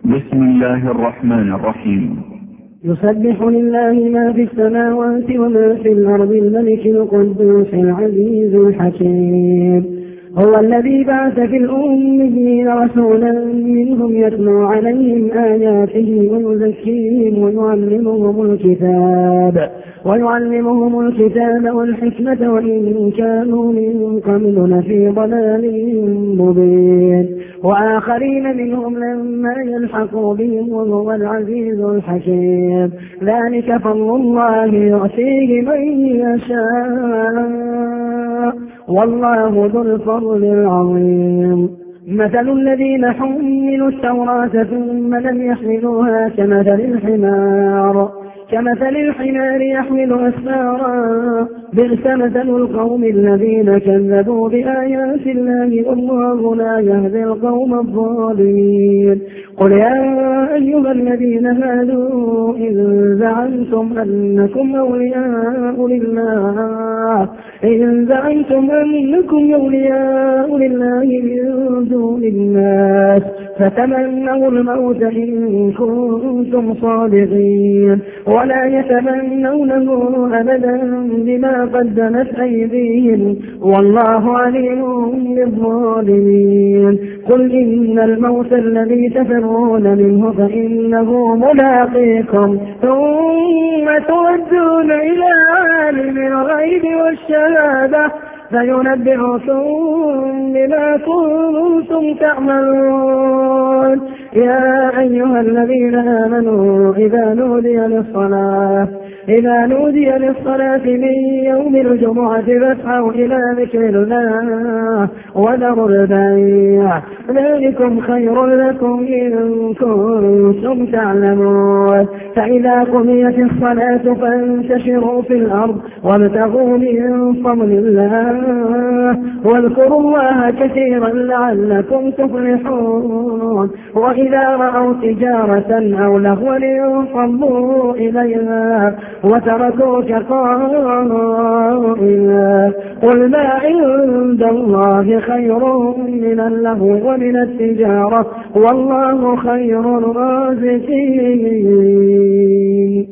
بسم الله الرحمن الرحيم. يسبح لله ما في السماوات وما في الأرض الملك القدوس العزيز الحكيم. هو الذي بعث في الأميين رسولا منهم يتلو عليهم آياته ويزكيهم ويعلمهم الكتاب والحكمة وإن كانوا من قبل لفي ضلال مبين وآخرين منهم لما يلحقوا بهم وهو العزيز الحكيم. ذلك فضل الله يؤتيه من يشاء والله ذو الفضل العظيم. مثل الذين حملوا التوراة ثم لم يحملوها كمثل الحمار يحمل أسفارا بئس مثل القوم الذين كذبوا بآيات الله والله لا يهدي القوم الظالمين. قل يا أيها الذين هادوا إن زعمتم أنكم أولياء لله من دون الناس فتمنوا الموت إن كنتم صادقين ولا يتمنونه أبدا بما قدمت أيديهم والله عليم بالظالمين. قل إن الموت الذي تفرون منه فإنه ملاقيكم ثم تردون إلى عالم الغيب والشهادة فينبئكم بما كنتم تعملون. يا أيها الذين آمنوا إذا نودي للصلاة من يوم الجمعة فاسعوا إلى ذكر الله وذروا البيع ذلكم خير لكم إن كنتم تعلمون. فإذا قضيت الصلاة فانتشروا في الأرض وابتغوا من فضل الله واذكروا الله كثيرا لعلكم تفلحون. وإذا رأوا تجارة أو لهوا انفضوا إليها وتركوك قائما. قل ما عند الله خير من اللهو ومن التجارة والله خير الرازقين.